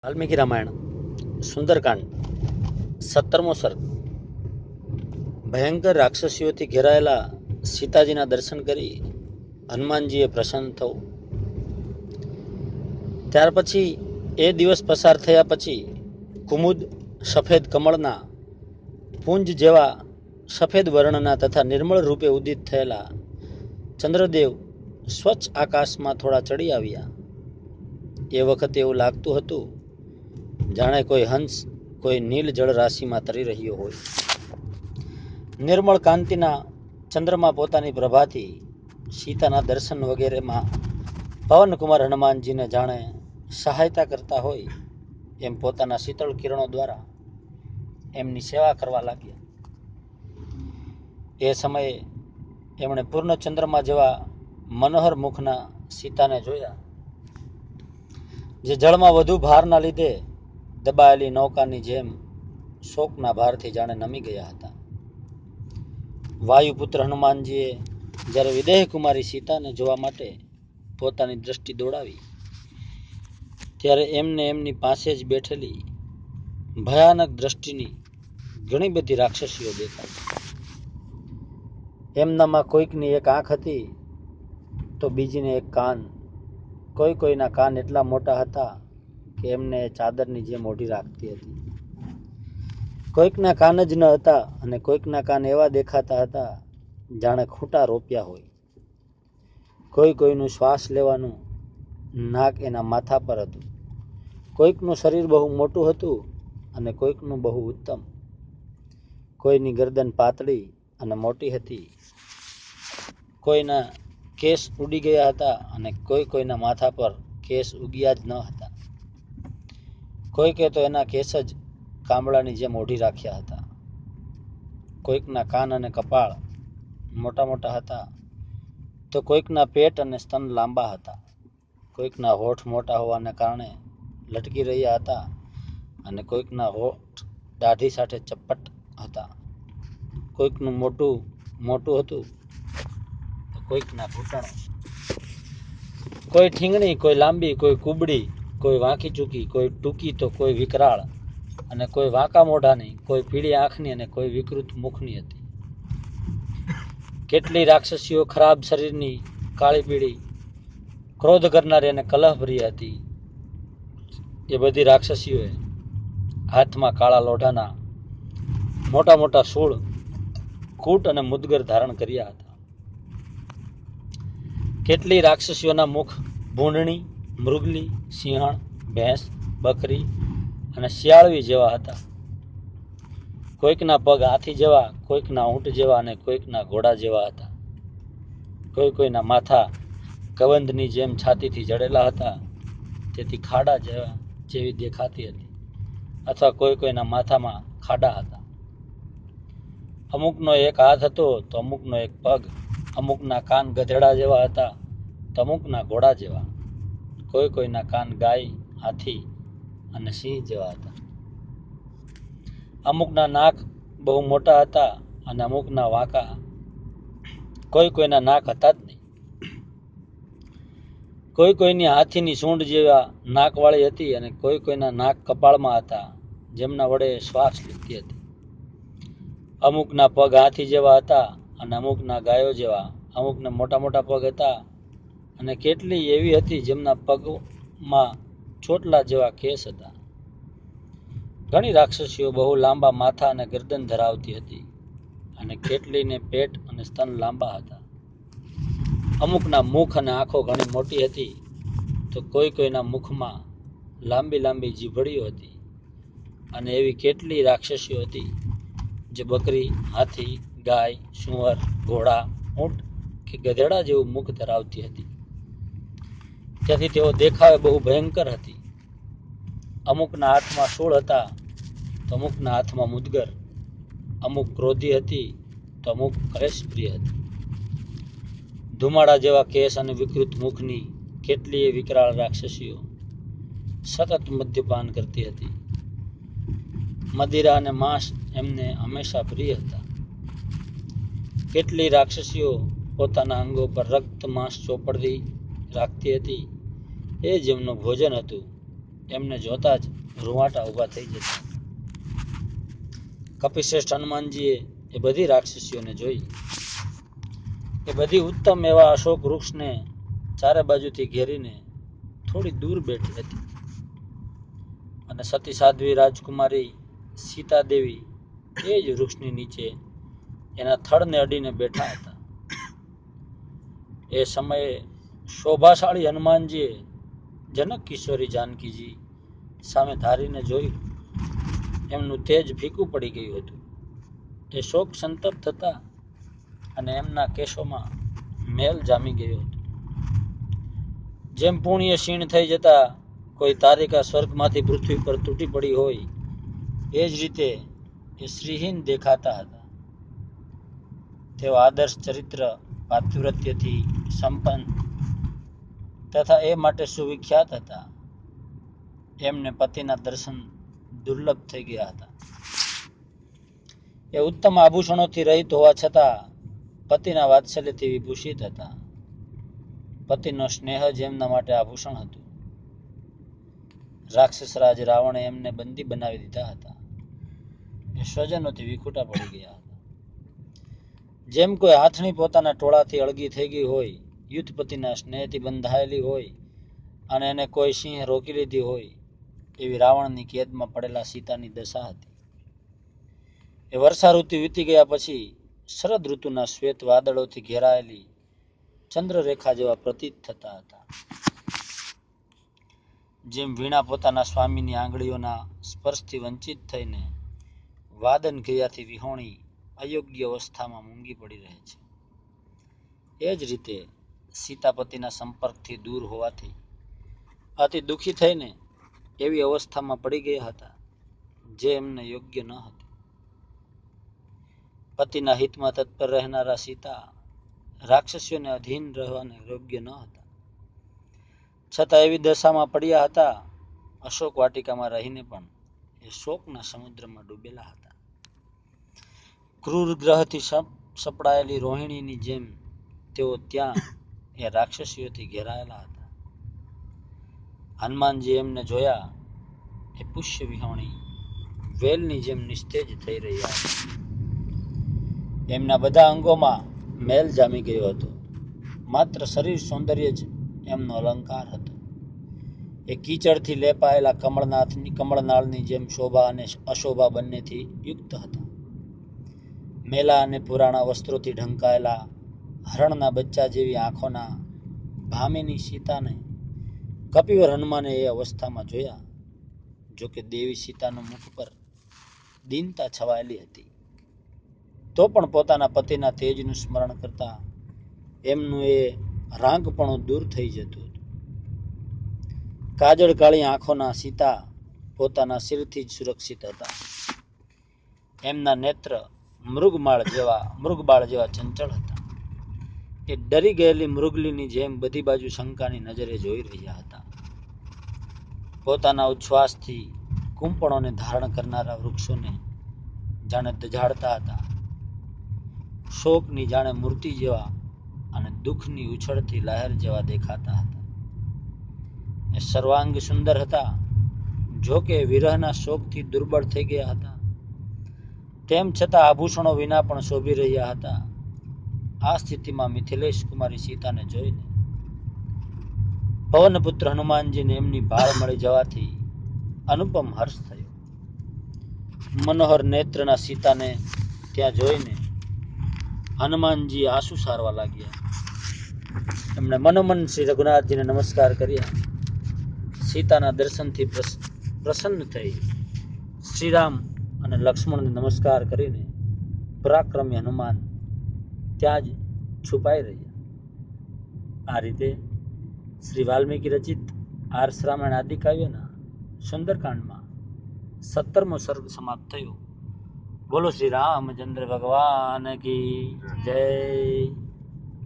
વાલ્મીકી રામાયણ સુંદરકાંડ 17મો સર્ગ। ભયંકર રાક્ષસીઓથી ઘેરાયેલા સીતાજીના દર્શન કરી હનુમાનજીએ પ્રસન્ન થવું। ત્યાર પછી એ દિવસ પસાર થયા પછી કુમુદ સફેદ કમળના પુંજ જેવા સફેદ વર્ણના તથા નિર્મળ રૂપે ઉદિત થયેલા ચંદ્રદેવ સ્વચ્છ આકાશમાં થોડા ચડી આવ્યા। એ વખતે એવું લાગતું હતું જાણે કોઈ હંસ કોઈ નીલ જળ રાશિમાં તરી રહ્યો હોય। નિર્મળ કાંતિના ચંદ્રમાં પોતાની પ્રભાથી સીતાના દર્શન વગેરેમાં પવનકુમાર હનુમાનજીને જાણે સહાયતા કરતા હોય એમ પોતાના શીતળ કિરણો દ્વારા એમની સેવા કરવા લાગ્યા। એ સમયે એમણે પૂર્ણચંદ્રમાં જેવા મનોહર મુખના સીતાને જોયા, જે જળમાં વધુ ભારના લીધે દબાયેલી નૌકાની જેમ શોકના ભારથી જાણે નમી ગયા હતા। વાયુપુત્ર હનુમાનજીએ જ્યારે વિદેહ કુમારી સીતાને જોવા માટે પોતાની દ્રષ્ટિ દોડાવી ત્યારે એમને એમની પાસે જ બેઠેલી ભયાનક દ્રષ્ટિની ઘણી બધી રાક્ષસીઓ દેખાઈ। એમનામાં કોઈકની એક આંખ હતી તો બીજીને એક કાન, કોઈના કાન એટલા મોટા હતા કે એમને ચાદરની જેમ ઓઢી રાખતી હતી। કોઈકના કાન જ ન હતા અને કોઈકના કાન એવા દેખાતા હતા જાણે ખૂંટા રોપ્યા હોય। કોઈનું શ્વાસ લેવાનું નાક એના માથા પર હતું। કોઈકનું શરીર બહુ મોટું હતું અને કોઈકનું બહુ ઉત્તમ। કોઈની ગરદન પાતળી અને મોટી હતી, કોઈના કેસ ઉડી ગયા હતા અને કોઈના માથા પર કેસ ઉગ્યા જ ન હતા। કોઈકે તો એના કેસ જ કામળાની જેમ ઓઢી રાખ્યા હતા। કોઈકના કાન અને કપાળ મોટા મોટા હતા તો કોઈકના પેટ અને સ્તન લાંબા હતા। કોઈકના હોઠ મોટા હોવાને કારણે લટકી રહ્યા હતા અને કોઈકના હોઠ દાઢી સાથે ચપટ હતા। કોઈકનું મોટું હતું તો કોઈકના ઘૂંટણો, કોઈ ઠીંગણી, કોઈ લાંબી, કોઈ કુબડી, કોઈ વાંકી ચૂકી, કોઈ ટૂંકી તો કોઈ વિકરાળ, અને કોઈ વાંકા મોઢાની, કોઈ પીળી આંખની અને કોઈ વિકૃત મુખની હતી। કેટલી રાક્ષસીઓ ખરાબ શરીરની, કાળી પીળી, ક્રોધ કરનારી અને કલહભરી હતી। એ બધી રાક્ષસીઓએ હાથમાં કાળા લોઢાના મોટા મોટા શૂળ, કૂટ અને મુદગર ધારણ કર્યા હતા। કેટલી રાક્ષસીઓના મુખ ભૂંડણી, મૃગલી, સિંહણ, ભેંસ, બકરી અને શિયાળવી જેવા હતા। કોઈકના પગ હાથી જેવા, કોઈકના ઊંટ જેવા અને કોઈકના ઘોડા જેવા હતા। કોઈના માથા કબંધની જેમ છાતીથી જડેલા હતા, તેથી ખાડા જેવી દેખાતી હતી, અથવા કોઈના માથામાં ખાડા હતા। અમુકનો એક હાથ હતો તો અમુકનો એક પગ, અમુકના કાન ગધેડા જેવા હતા તો અમુકના ઘોડા જેવા। કોઈના કાન ગાય, હાથી અને સિંહ જેવા હતા। અમુકના નાક બહુ મોટા હતા અને અમુકના વાંકા, કોઈના નાક હતા જ નહીં। કોઈની હાથીની સૂંઢ જેવા નાકવાળી હતી અને કોઈના નાક કપાળમાં હતા, જેમના વડે શ્વાસ લીધી હતી। અમુકના પગ હાથી જેવા હતા અને અમુકના ગાયો જેવા। અમુકને મોટા મોટા પગ હતા અને કેટલી એવી હતી જેમના પગમાં ચોટલા જેવા કેસ હતા। ઘણી રાક્ષસીઓ બહુ લાંબા માથા અને ગરદન ધરાવતી હતી અને કેટલીને પેટ અને સ્તન લાંબા હતા। અમુકના મુખ અને આંખો ઘણી મોટી હતી તો કોઈના મુખમાં લાંબી લાંબી જીભડીઓ હતી। અને એવી કેટલી રાક્ષસીઓ હતી જે બકરી, હાથી, ગાય, સુવર, ઘોડા, ઊંટ કે ગધેડા જેવું મુખ ધરાવતી હતી। ત્યાંથી તેઓ દેખાવે બહુ ભયંકર હતી। અમુકના હાથમાં શૂળ હતા તો અમુકના હાથમાં મુદગર, અમુક ક્રોધી હતી તો અમુક કલેશપ્રિય હતી। ધુમાડા જેવા કેસ અને વિકૃત મુખની કેટલીય વિકરાળ રાક્ષસીઓ સતત મદ્યપાન કરતી હતી। મદિરા અને માંસ એમને હંમેશા પ્રિય હતા। કેટલી રાક્ષસીઓ પોતાના અંગો પર રક્ત માંસ ચોપડી રાખતી હતી, એ જેમનું ભોજન હતું એમને જોતા જ રૂવાટા ઊભા થઈ જતા. કપિશ્રેષ્ઠ હનુમાનજીએ એ બધી રાક્ષસીઓને જોઈ. એ બધી ઉત્તમ એવા અશોક વૃક્ષને ચારે બાજુથી ઘેરીને થોડી દૂર બેઠી હતી અને સતી સાધ્વી રાજકુમારી સીતાદેવી એ જ વૃક્ષની નીચે એના થડને અડીને બેઠા હતા. એ સમયે શોભાશાળી હનુમાનજીએ જનક કિશોરી જાનકીજી સામે ધારીને જોયું. એમનું તેજ ફીકું પડી ગયું હતું. એ શોક સંતપ્ત હતા અને એમના કેશોમાં મેલ જામી ગયો હતો. જેમ પુણ્ય ક્ષીણ થઈ જતા કોઈ તારિકા સ્વર્ગમાંથી પૃથ્વી પર તૂટી પડી હોય એ જ રીતે એ શ્રીહીન દેખાતા હતા. તેઓ આદર્શ ચરિત્ર પાતિવ્રત્યથી સંપન્ન તથા એ માટે સુવિખ્યાત હતા. એમને પતિના દર્શન દુર્લભ થઈ ગયા હતા. એ ઉત્તમ આભૂષણોથી રહિત હોવા છતાં પતિના વાત્સલ્યથી વિભૂષિત હતા. પતિનો સ્નેહ જ એમના માટે આભૂષણ હતું. રાક્ષસરાજ રાવણે એમને બંદી બનાવી દીધા હતા. એ સ્વજનોથી વિખૂટા પડી ગયા હતા. જેમ કોઈ હાથણી પોતાના ટોળાથી અળગી થઈ ગઈ હોય, યુદ્ધપતિના સ્નેહથી બંધાયેલી હોય અને એને કોઈ સિંહ રોકી લીધી હોય, એવી રાવણની કેદમાં પડેલા સીતાની દશા હતી. એ વર્ષા ઋતુ વીતી ગયા પછી શરદ ઋતુના શ્વેત વાદળોથી ઘેરાયેલી ચંદ્રરેખા જેવા પ્રતીત થતા હતા. જેમ વીણા પોતાના સ્વામીની આંગળીઓના સ્પર્શથી વંચિત થઈને વાદન ક્રિયાથી વિહોણી અયોગ્ય અવસ્થામાં મૂંગી પડી રહે છે, એ જ રીતે સીતાપતિના સંપર્કથી દૂર હોવાથી અતિ દુઃખી થઈને એવી અવસ્થામાં પડી ગયા હતા જે એમને યોગ્ય ન હતી. પતિના હિતમાં તત્પર રહેનારા સીતા રાક્ષસીઓને અધીન રહેવાને યોગ્ય ન હતા. છતાં એવી દશામાં પડ્યા હતા, અશોક વાટિકામાં રહીને પણ એ શોકના સમુદ્રમાં ડૂબેલા હતા. ક્રૂર ગ્રહથી સપડાયેલી રોહિણીની જેમ તેઓ ત્યાં એ રાક્ષસીઓથી ઘેરાયેલા હતા. હનુમાનજી એમને જોયા એ પુષ્ય વિહોણી વેલની જેમ નિસ્તેજ થઈ રહ્યા હતા. એમના બધા અંગોમાં મેલ જામી ગયો હતો. માત્ર શરીર સૌંદર્ય જ એમનો અલંકાર હતો. એ કીચડથી લેપાયેલા કમળનાળની જેમ શોભા અને અશોભા બંનેથી યુક્ત હતા. મેલા અને પુરાણા વસ્ત્રોથી ઢંકાયેલા હરણના બચ્ચા જેવી આંખોના ભામિની સીતાને કપિવર હનુમાને એ અવસ્થામાં જોયા. જોકે દેવી સીતાના મુખ પર દીનતા છવાયેલી હતી, તો પણ પોતાના પતિના તેજનું સ્મરણ કરતા એમનું એ રાંકપણું દૂર થઈ જતું હતું. કાજળ કાળી આંખોના સીતા પોતાના શિરથી જ સુરક્ષિત હતા. એમના નેત્ર મૃગબાળ જેવા ચંચળ હતા. એ ડરી ગયેલી મૃગલીની જેમ બધી બાજુ શંકાની નજરે જોઈ રહ્યા હતા. પોતાના ઉચ્છ્વાસથી કુંપણોને ધારણ કરનારા વૃક્ષોને જાણે દઝાડતા હતા. શોકની જાણે મૂર્તિ જેવા અને દુઃખની ઉછળતી લહેર જેવા દેખાતા હતા. એ સર્વાંગ સુંદર હતા, જોકે વિરહના શોકથી દુર્બળ થઈ ગયા હતા. તેમ છતાં આભૂષણો વિના પણ શોભી રહ્યા હતા. આ સ્થિતિમાં મિથિલેશ કુમારી સીતાને જોઈને પવનપુત્ર હનુમાનજીને એમની ભાળ મળી જવાથી અનુપમ હર્ષ થયો. મનોહર નેત્રના સીતાને ત્યાં જોઈને હનુમાનજી આંસુ સારવા લાગ્યા. એમણે મનોમન શ્રી રઘુનાથજીને નમસ્કાર કર્યા. સીતાના દર્શનથી પ્રસન્ન થઈ શ્રીરામ અને લક્ષ્મણને નમસ્કાર કરીને પરાક્રમી હનુમાન ત્યાં જ છુપાઈ રહ્યા. આ રીતે શ્રી વાલ્મીકી રચિત આર્ષ રામાયણ આદિ કાવ્યના સુંદરકાંડમાં 17મો સર્ગ સમાપ્ત થયો. બોલો શ્રી રામચંદ્ર ભગવાન કી જય.